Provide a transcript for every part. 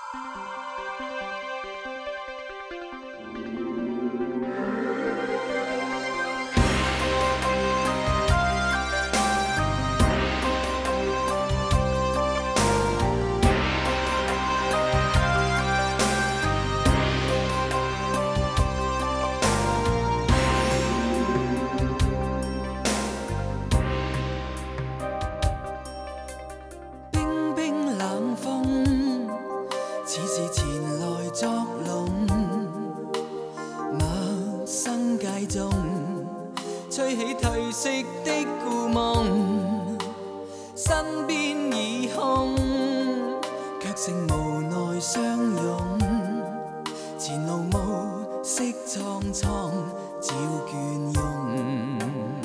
吹起褪色的故梦，身边已空，却剩无奈相拥。前路暮色苍苍，照倦容。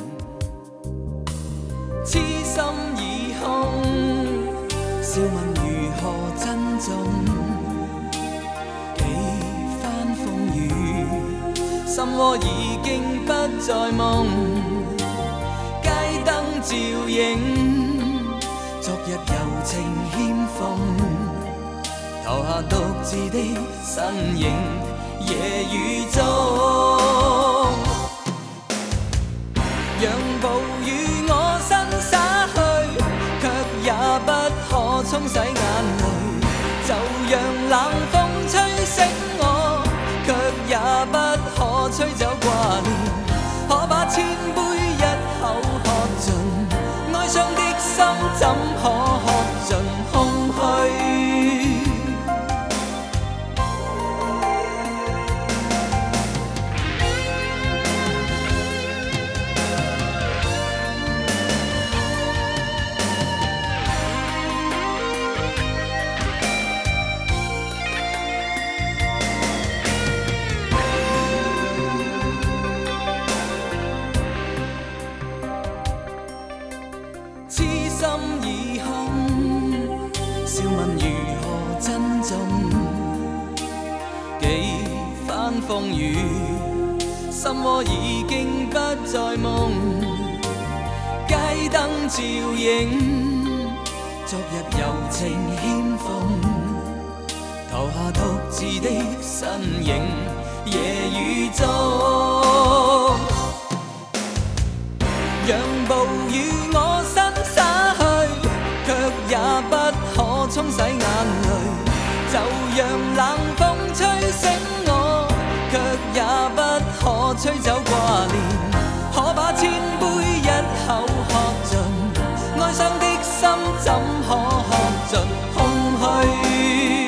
痴心已空，笑问如何珍重？几番风雨，心窝已经不再梦。街灯照映，昨日柔情欠奉。投下独自的身影，夜雨中，让暴雨我身洒去，却也不可冲洗眼泪。就讓冷風吹醒我，卻也不可吹走掛念。可把千杯一口喝盡，哀傷的心怎可喝盡空虛？痴心已空，笑問如何珍重？幾番風雨，心窩已經不再夢。街燈照映，昨日柔情欠奉。投下獨自的身影，夜雨中，讓暴雨我身灑去，卻也不可沖洗眼淚。就讓冷風吹醒我，卻也不可吹走掛念。可把千杯一口喝盡，哀傷的心怎可喝盡空虛？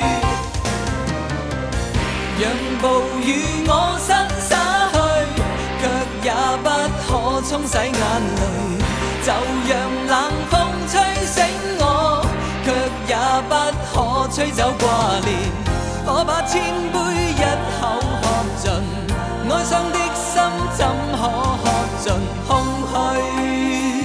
讓暴雨我身灑去，卻也不可沖洗眼淚。就讓冷風吹醒我，卻也不可吹走掛念。可把千杯一口喝盡，哀傷的心怎可喝盡空虛？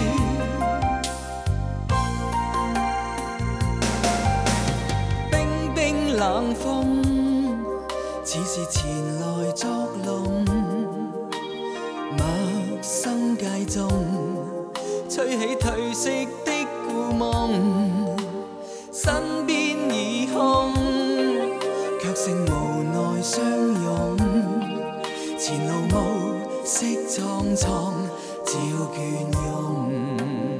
冰冰冷風，似是前來作弄。陌生街中，吹起褪色的故夢，身邊已空，卻剩無奈相擁。前路暮色蒼蒼，照倦容。